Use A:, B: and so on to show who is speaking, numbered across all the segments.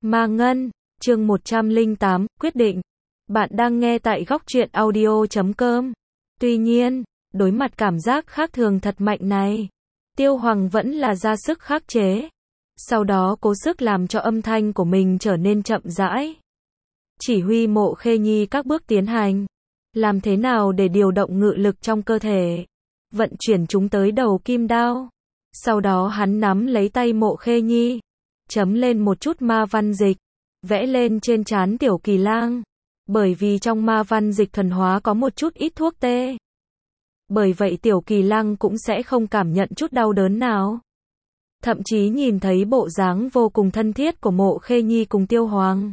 A: Ma Ngân, chương 108, quyết định. Bạn đang nghe tại góc truyện audio.com. Tuy nhiên, đối mặt cảm giác khác thường thật mạnh này, Tiêu Hoàng vẫn là ra sức khắc chế. Sau đó cố sức làm cho âm thanh của mình trở nên chậm rãi. Chỉ huy Mộ Khê Nhi các bước tiến hành. Làm thế nào để điều động ngự lực trong cơ thể. Vận chuyển chúng tới đầu kim đao. Sau đó hắn nắm lấy tay Mộ Khê Nhi. Chấm lên một chút ma văn dịch. Vẽ lên trên trán Tiểu Kỳ Lang. Bởi vì trong ma văn dịch thuần hóa có một chút ít thuốc tê. Bởi vậy Tiểu Kỳ Lang cũng sẽ không cảm nhận chút đau đớn nào. Thậm chí nhìn thấy bộ dáng vô cùng thân thiết của Mộ Khê Nhi cùng Tiêu Hoàng.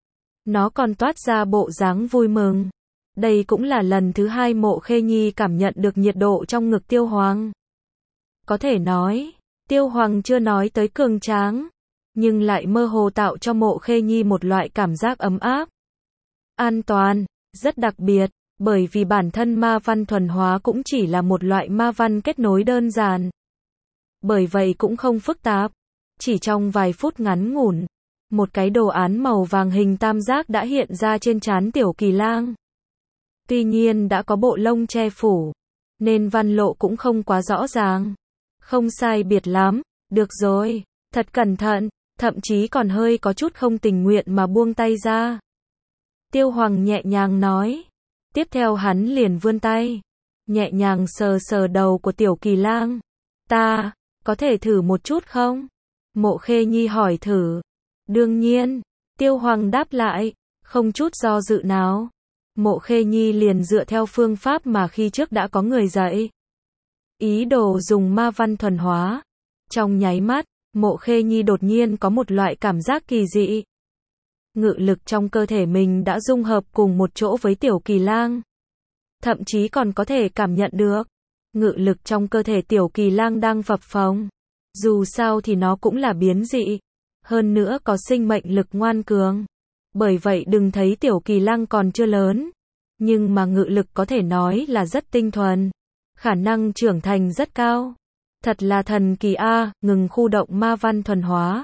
A: Nó còn toát ra bộ dáng vui mừng. Đây cũng là lần thứ hai Mộ Khê Nhi cảm nhận được nhiệt độ trong ngực Tiêu Hoàng. Có thể nói, Tiêu Hoàng chưa nói tới cường tráng, nhưng lại mơ hồ tạo cho Mộ Khê Nhi một loại cảm giác ấm áp, an toàn, rất đặc biệt, bởi vì bản thân ma văn thuần hóa cũng chỉ là một loại ma văn kết nối đơn giản. Bởi vậy cũng không phức tạp, chỉ trong vài phút ngắn ngủn, một cái đồ án màu vàng hình tam giác đã hiện ra trên trán Tiểu Kỳ Lang. Tuy nhiên đã có bộ lông che phủ, nên văn lộ cũng không quá rõ ràng. Không sai biệt lắm, được rồi, thật cẩn thận, thậm chí còn hơi có chút không tình nguyện mà buông tay ra. Tiêu Hoàng nhẹ nhàng nói. Tiếp theo hắn liền vươn tay, nhẹ nhàng sờ sờ đầu của Tiểu Kỳ Lang. Ta, có thể thử một chút không? Mộ Khê Nhi hỏi thử. Đương nhiên, Tiêu Hoàng đáp lại, không chút do dự nào. Mộ Khê Nhi liền dựa theo phương pháp mà khi trước đã có người dạy. Ý đồ dùng ma văn thuần hóa. Trong nháy mắt, Mộ Khê Nhi đột nhiên có một loại cảm giác kỳ dị. Ngự lực trong cơ thể mình đã dung hợp cùng một chỗ với Tiểu Kỳ Lang. Thậm chí còn có thể cảm nhận được. Ngự lực trong cơ thể Tiểu Kỳ Lang đang phập phồng. Dù sao thì nó cũng là biến dị. Hơn nữa có sinh mệnh lực ngoan cường. Bởi vậy đừng thấy Tiểu Kỳ Lang còn chưa lớn. Nhưng mà ngự lực có thể nói là rất tinh thuần. Khả năng trưởng thành rất cao. Thật là thần kỳ a, ngừng khu động ma văn thuần hóa.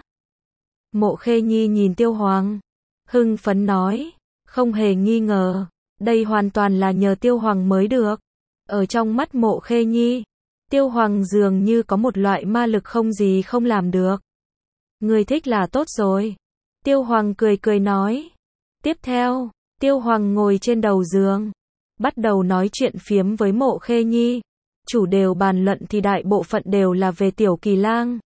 A: Mộ Khê Nhi nhìn Tiêu Hoàng. Hưng phấn nói. Không hề nghi ngờ. Đây hoàn toàn là nhờ Tiêu Hoàng mới được. Ở trong mắt Mộ Khê Nhi, Tiêu Hoàng dường như có một loại ma lực không gì không làm được. Người thích là tốt rồi. Tiêu Hoàng cười cười nói. Tiếp theo, Tiêu Hoàng ngồi trên đầu giường. Bắt đầu nói chuyện phiếm với Mộ Khê Nhi. Chủ đều bàn luận thì đại bộ phận đều là về Tiểu Kỳ Lang.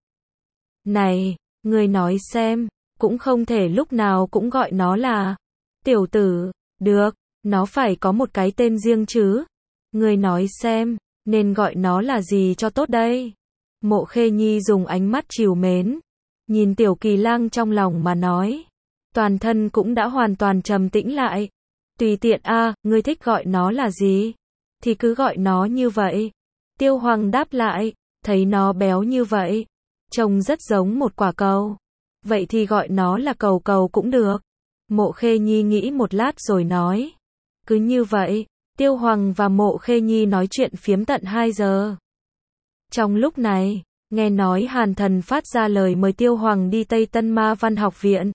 A: Này, người nói xem, cũng không thể lúc nào cũng gọi nó là tiểu tử, được, nó phải có một cái tên riêng chứ. Người nói xem, nên gọi nó là gì cho tốt đây? Mộ Khê Nhi dùng ánh mắt trìu mến, nhìn Tiểu Kỳ Lang trong lòng mà nói. Toàn thân cũng đã hoàn toàn trầm tĩnh lại. Tùy tiện a, ngươi thích gọi nó là gì? Thì cứ gọi nó như vậy. Tiêu Hoàng đáp lại, thấy nó béo như vậy, trông rất giống một quả cầu. Vậy thì gọi nó là cầu cầu cũng được. Mộ Khê Nhi nghĩ một lát rồi nói. Cứ như vậy, Tiêu Hoàng và Mộ Khê Nhi nói chuyện phiếm tận 2 giờ. Trong lúc này, nghe nói Hàn Thần phát ra lời mời Tiêu Hoàng đi Tây Tân Ma Văn Học Viện.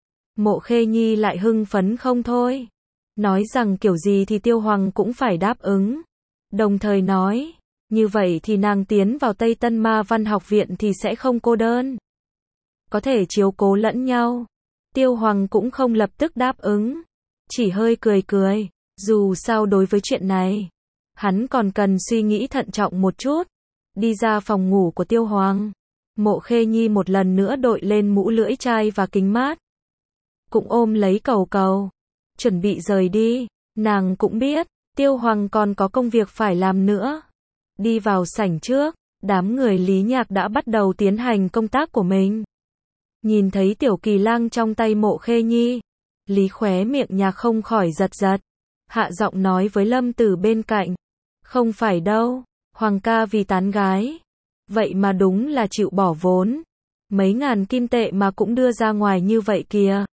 A: Mộ Khê Nhi lại hưng phấn không thôi. Nói rằng kiểu gì thì Tiêu Hoàng cũng phải đáp ứng. Đồng thời nói, như vậy thì nàng tiến vào Tây Tân Ma Văn Học Viện thì sẽ không cô đơn. Có thể chiếu cố lẫn nhau. Tiêu Hoàng cũng không lập tức đáp ứng. Chỉ hơi cười cười. Dù sao đối với chuyện này, hắn còn cần suy nghĩ thận trọng một chút. Đi ra phòng ngủ của Tiêu Hoàng. Mộ Khê Nhi một lần nữa đội lên mũ lưỡi chai và kính mát. Cũng ôm lấy cầu cầu. Chuẩn bị rời đi. Nàng cũng biết, Tiêu Hoàng còn có công việc phải làm nữa. Đi vào sảnh trước, đám người Lý Nhạc đã bắt đầu tiến hành công tác của mình. Nhìn thấy Tiểu Kỳ Lang trong tay Mộ Khê Nhi, Lý khóe miệng Nhạc không khỏi giật giật. Hạ giọng nói với Lâm Tử bên cạnh. Không phải đâu, Hoàng ca vì tán gái. Vậy mà đúng là chịu bỏ vốn. Mấy ngàn kim tệ mà cũng đưa ra ngoài như vậy kìa.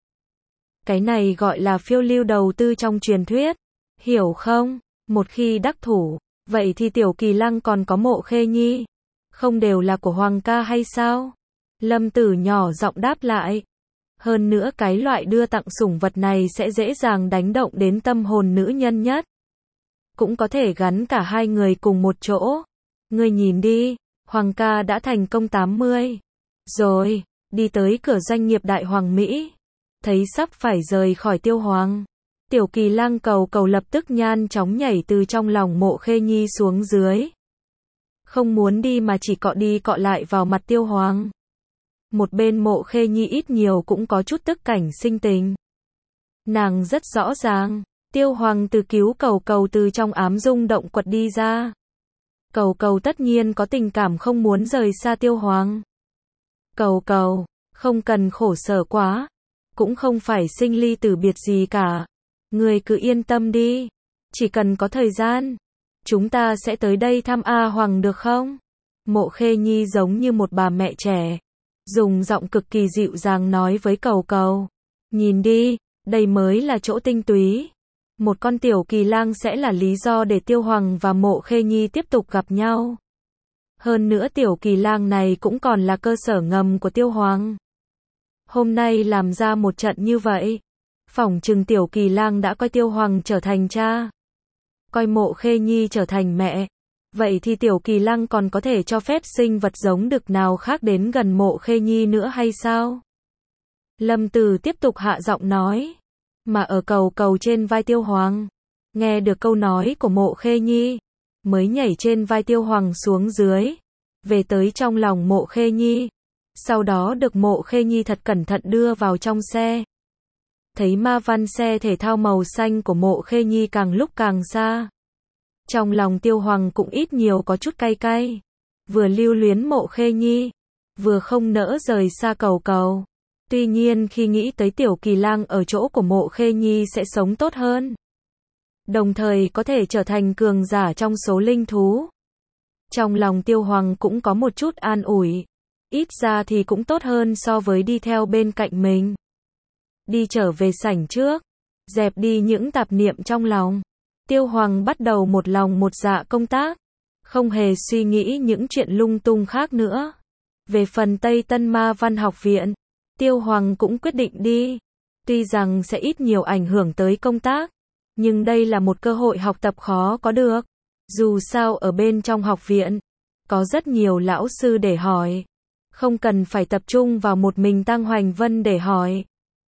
A: Cái này gọi là phiêu lưu đầu tư trong truyền thuyết. Hiểu không? Một khi đắc thủ, vậy thì Tiểu Kỳ Lang còn có Mộ Khê Nhi. Không đều là của Hoàng ca hay sao? Lâm Tử nhỏ giọng đáp lại. Hơn nữa cái loại đưa tặng sủng vật này sẽ dễ dàng đánh động đến tâm hồn nữ nhân nhất. Cũng có thể gắn cả hai người cùng một chỗ. Ngươi nhìn đi, Hoàng ca đã thành công 80. Rồi, đi tới cửa doanh nghiệp Đại Hoàng Mỹ. Thấy sắp phải rời khỏi Tiêu Hoàng. Tiểu Kỳ Lang cầu cầu lập tức nhanh chóng nhảy từ trong lòng Mộ Khê Nhi xuống dưới. Không muốn đi mà chỉ cọ đi cọ lại vào mặt Tiêu Hoàng. Một bên Mộ Khê Nhi ít nhiều cũng có chút tức cảnh sinh tình. Nàng rất rõ ràng, Tiêu Hoàng từ cứu cầu cầu từ trong ám dung động quật đi ra. Cầu cầu tất nhiên có tình cảm không muốn rời xa Tiêu Hoàng. Cầu cầu, không cần khổ sở quá, cũng không phải sinh ly tử biệt gì cả. Người cứ yên tâm đi, chỉ cần có thời gian, chúng ta sẽ tới đây thăm A Hoàng được không? Mộ Khê Nhi giống như một bà mẹ trẻ, dùng giọng cực kỳ dịu dàng nói với cầu cầu. Nhìn đi, đây mới là chỗ tinh túy. Một con tiểu kỳ lang sẽ là lý do để Tiêu Hoàng và Mộ Khê Nhi tiếp tục gặp nhau. Hơn nữa tiểu kỳ lang này cũng còn là cơ sở ngầm của Tiêu Hoàng. Hôm nay làm ra một trận như vậy, phỏng chừng tiểu kỳ lang đã coi Tiêu Hoàng trở thành cha, coi Mộ Khê Nhi trở thành mẹ. Vậy thì tiểu kỳ lang còn có thể cho phép sinh vật giống đực nào khác đến gần Mộ Khê Nhi nữa hay sao? Lâm Tử tiếp tục hạ giọng nói. Mà ở cầu cầu trên vai Tiêu Hoàng, nghe được câu nói của Mộ Khê Nhi, mới nhảy trên vai Tiêu Hoàng xuống dưới, về tới trong lòng Mộ Khê Nhi. Sau đó được Mộ Khê Nhi thật cẩn thận đưa vào trong xe. Thấy ma văn xe thể thao màu xanh của Mộ Khê Nhi càng lúc càng xa. Trong lòng Tiêu Hoàng cũng ít nhiều có chút cay cay. Vừa lưu luyến Mộ Khê Nhi, vừa không nỡ rời xa cầu cầu. Tuy nhiên khi nghĩ tới tiểu kỳ lang ở chỗ của Mộ Khê Nhi sẽ sống tốt hơn, đồng thời có thể trở thành cường giả trong số linh thú, trong lòng Tiêu Hoàng cũng có một chút an ủi. Ít ra thì cũng tốt hơn so với đi theo bên cạnh mình. Đi trở về sảnh trước, dẹp đi những tạp niệm trong lòng. Tiêu Hoàng bắt đầu một lòng một dạ công tác, không hề suy nghĩ những chuyện lung tung khác nữa. Về phần Tây Tân Ma Văn Học Viện, Tiêu Hoàng cũng quyết định đi. Tuy rằng sẽ ít nhiều ảnh hưởng tới công tác, nhưng đây là một cơ hội học tập khó có được. Dù sao ở bên trong học viện, có rất nhiều lão sư để hỏi. Không cần phải tập trung vào một mình Tang Hoành Vân để hỏi.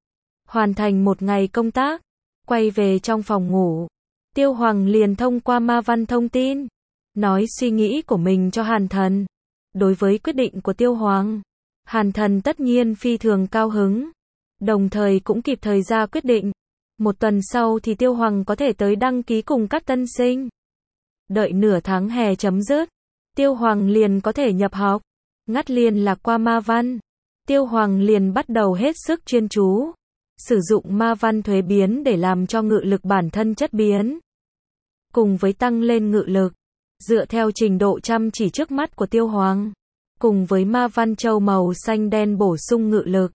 A: Hoàn thành một ngày công tác, quay về trong phòng ngủ, Tiêu Hoàng liền thông qua ma văn thông tin, nói suy nghĩ của mình cho Hàn Thần. Đối với quyết định của Tiêu Hoàng, Hàn Thần tất nhiên phi thường cao hứng, đồng thời cũng kịp thời ra quyết định. Một tuần sau thì Tiêu Hoàng có thể tới đăng ký cùng các tân sinh. Đợi nửa tháng hè chấm dứt, Tiêu Hoàng liền có thể nhập học. Ngắt liên lạc qua ma văn, Tiêu Hoàng liền bắt đầu hết sức chuyên chú, sử dụng ma văn thuế biến để làm cho ngự lực bản thân chất biến. Cùng với tăng lên ngự lực, dựa theo trình độ chăm chỉ trước mắt của Tiêu Hoàng, cùng với ma văn châu màu xanh đen bổ sung ngự lực.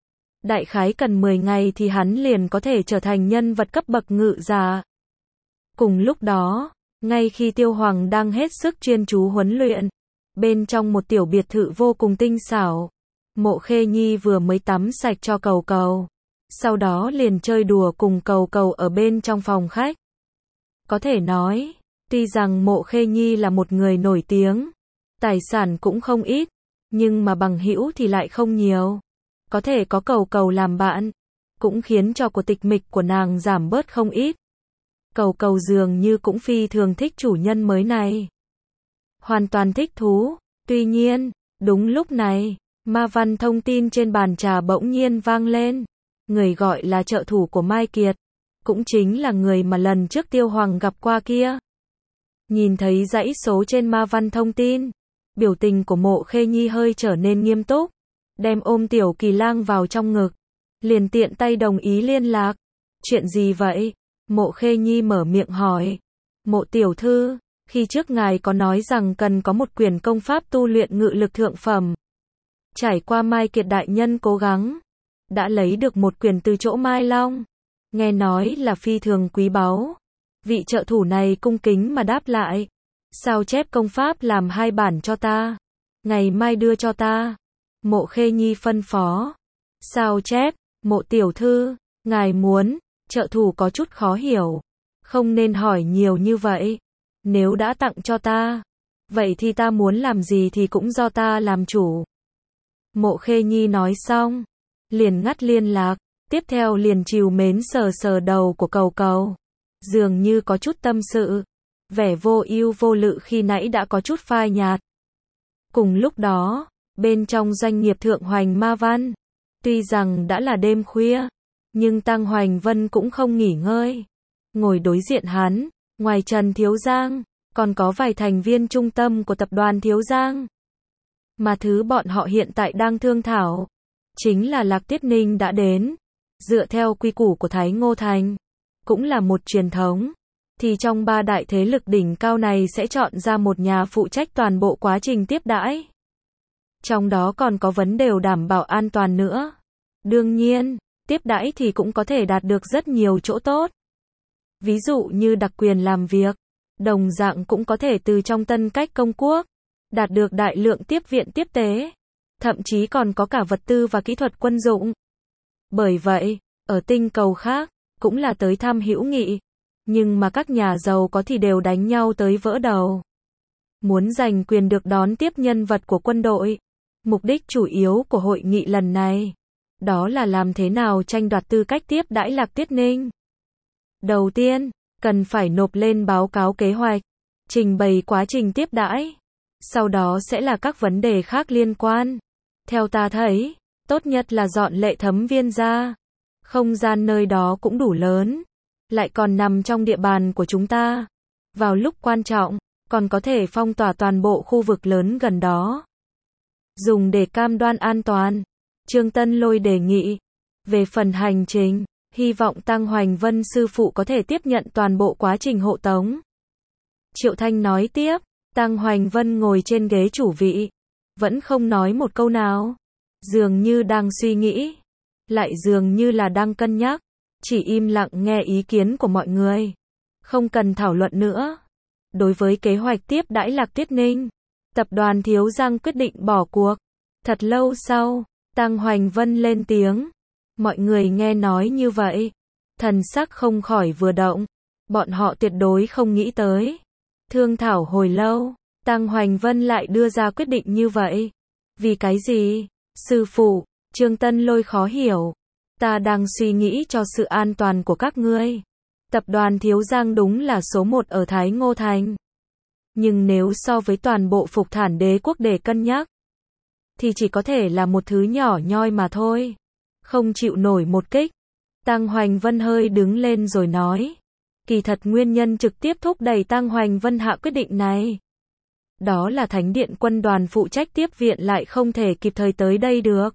A: Đại khái cần 10 ngày thì hắn liền có thể trở thành nhân vật cấp bậc ngự giả. Cùng lúc đó, ngay khi Tiêu Hoàng đang hết sức chuyên chú huấn luyện, bên trong một tiểu biệt thự vô cùng tinh xảo, Mộ Khê Nhi vừa mới tắm sạch cho cầu cầu, sau đó liền chơi đùa cùng cầu cầu ở bên trong phòng khách. Có thể nói, tuy rằng Mộ Khê Nhi là một người nổi tiếng, tài sản cũng không ít, nhưng mà bằng hữu thì lại không nhiều. Có thể có cầu cầu làm bạn, cũng khiến cho cuộc tịch mịch của nàng giảm bớt không ít. Cầu cầu dường như cũng phi thường thích chủ nhân mới này. Hoàn toàn thích thú. Tuy nhiên, đúng lúc này, ma văn thông tin trên bàn trà bỗng nhiên vang lên. Người gọi là trợ thủ của Mai Kiệt, cũng chính là người mà lần trước Tiêu Hoàng gặp qua kia. Nhìn thấy dãy số trên ma văn thông tin, biểu tình của Mộ Khê Nhi hơi trở nên nghiêm túc, đem ôm tiểu kỳ lang vào trong ngực, liền tiện tay đồng ý liên lạc. Chuyện gì vậy? Mộ Khê Nhi mở miệng hỏi. Mộ tiểu thư, khi trước ngài có nói rằng cần có một quyển công pháp tu luyện ngự lực thượng phẩm. Trải qua Mai Kiệt đại nhân cố gắng, đã lấy được một quyển từ chỗ Mai Long. Nghe nói là phi thường quý báu. Vị trợ thủ này cung kính mà đáp lại. Sao chép công pháp làm 2 bản cho ta. Ngày mai đưa cho ta. Mộ Khê Nhi phân phó. Sao chép, Mộ tiểu thư, ngài muốn, trợ thủ có chút khó hiểu. Không nên hỏi nhiều như vậy. Nếu đã tặng cho ta, vậy thì ta muốn làm gì thì cũng do ta làm chủ. Mộ Khê Nhi nói xong, liền ngắt liên lạc, tiếp theo liền trìu mến sờ sờ đầu của Cầu Cầu. Dường như có chút tâm sự, vẻ vô ưu vô lự khi nãy đã có chút phai nhạt. Cùng lúc đó, bên trong doanh nghiệp Thượng Hoành Ma Văn, tuy rằng đã là đêm khuya, nhưng Tăng Hoành Vân cũng không nghỉ ngơi. Ngồi đối diện hắn, ngoài Trần Thiếu Giang, còn có vài thành viên trung tâm của tập đoàn Thiếu Giang. Mà thứ bọn họ hiện tại đang thương thảo, chính là Lạc Tiết Ninh đã đến. Dựa theo quy củ của Thái Ngô Thành, cũng là một truyền thống, thì trong ba đại thế lực đỉnh cao này sẽ chọn ra một nhà phụ trách toàn bộ quá trình tiếp đãi. Trong đó còn có vấn đề đảm bảo an toàn nữa. Đương nhiên, tiếp đãi thì cũng có thể đạt được rất nhiều chỗ tốt. Ví dụ như đặc quyền làm việc, đồng dạng cũng có thể từ trong Tân Cách Công Quốc, đạt được đại lượng tiếp viện tiếp tế, thậm chí còn có cả vật tư và kỹ thuật quân dụng. Bởi vậy, ở tinh cầu khác, cũng là tới thăm hữu nghị, nhưng mà các nhà giàu có thì đều đánh nhau tới vỡ đầu. Muốn giành quyền được đón tiếp nhân vật của quân đội. Mục đích chủ yếu của hội nghị lần này, đó là làm thế nào tranh đoạt tư cách tiếp đãi Lạc Tiết Ninh. Đầu tiên, cần phải nộp lên báo cáo kế hoạch, trình bày quá trình tiếp đãi. Sau đó sẽ là các vấn đề khác liên quan. Theo ta thấy, tốt nhất là dọn Lệ Thấm Viên ra. Không gian nơi đó cũng đủ lớn, lại còn nằm trong địa bàn của chúng ta. Vào lúc quan trọng, còn có thể phong tỏa toàn bộ khu vực lớn gần đó. Dùng để cam đoan an toàn. Trương Tân Lôi đề nghị. Về phần hành trình, hy vọng Tăng Hoành Vân sư phụ có thể tiếp nhận toàn bộ quá trình hộ tống. Triệu Thanh nói tiếp. Tăng Hoành Vân ngồi trên ghế chủ vị, vẫn không nói một câu nào. Dường như đang suy nghĩ, lại dường như là đang cân nhắc, chỉ im lặng nghe ý kiến của mọi người. Không cần thảo luận nữa. Đối với kế hoạch tiếp đãi Lạc Tiết Ninh, tập đoàn Thiếu Giang quyết định bỏ cuộc. Thật lâu sau, Tăng Hoành Vân lên tiếng. Mọi người nghe nói như vậy, thần sắc không khỏi vừa động. Bọn họ tuyệt đối không nghĩ tới. Thương thảo hồi lâu, Tăng Hoành Vân lại đưa ra quyết định như vậy. Vì cái gì? Sư phụ, Trương Tân Lôi khó hiểu. Ta đang suy nghĩ cho sự an toàn của các ngươi. Tập đoàn Thiếu Giang đúng là số 1 ở Thái Ngô Thành. Nhưng nếu so với toàn bộ Phục Thản Đế quốc để cân nhắc, thì chỉ có thể là một thứ nhỏ nhoi mà thôi. Không chịu nổi một kích. Tăng Hoành Vân hơi đứng lên rồi nói. Kỳ thật nguyên nhân trực tiếp thúc đẩy Tăng Hoành Vân hạ quyết định này, đó là Thánh Điện quân đoàn phụ trách tiếp viện lại không thể kịp thời tới đây được.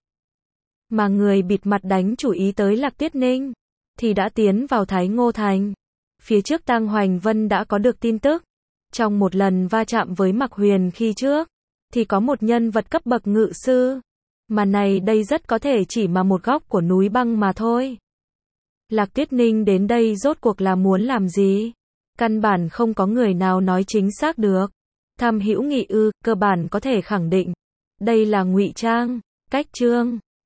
A: Mà người bịt mặt đánh chủ ý tới Lạc Tiết Ninh, thì đã tiến vào Thái Ngô Thành. Phía trước Tăng Hoành Vân đã có được tin tức. Trong một lần va chạm với Mạc Huyền khi trước, thì có một nhân vật cấp bậc ngự sư. Mà này đây rất có thể chỉ mà một góc của núi băng mà thôi. Lạc Tiết Ninh đến đây rốt cuộc là muốn làm gì? Căn bản không có người nào nói chính xác được. Thăm hữu nghị cơ bản có thể khẳng định. Đây là ngụy trang, cách trương.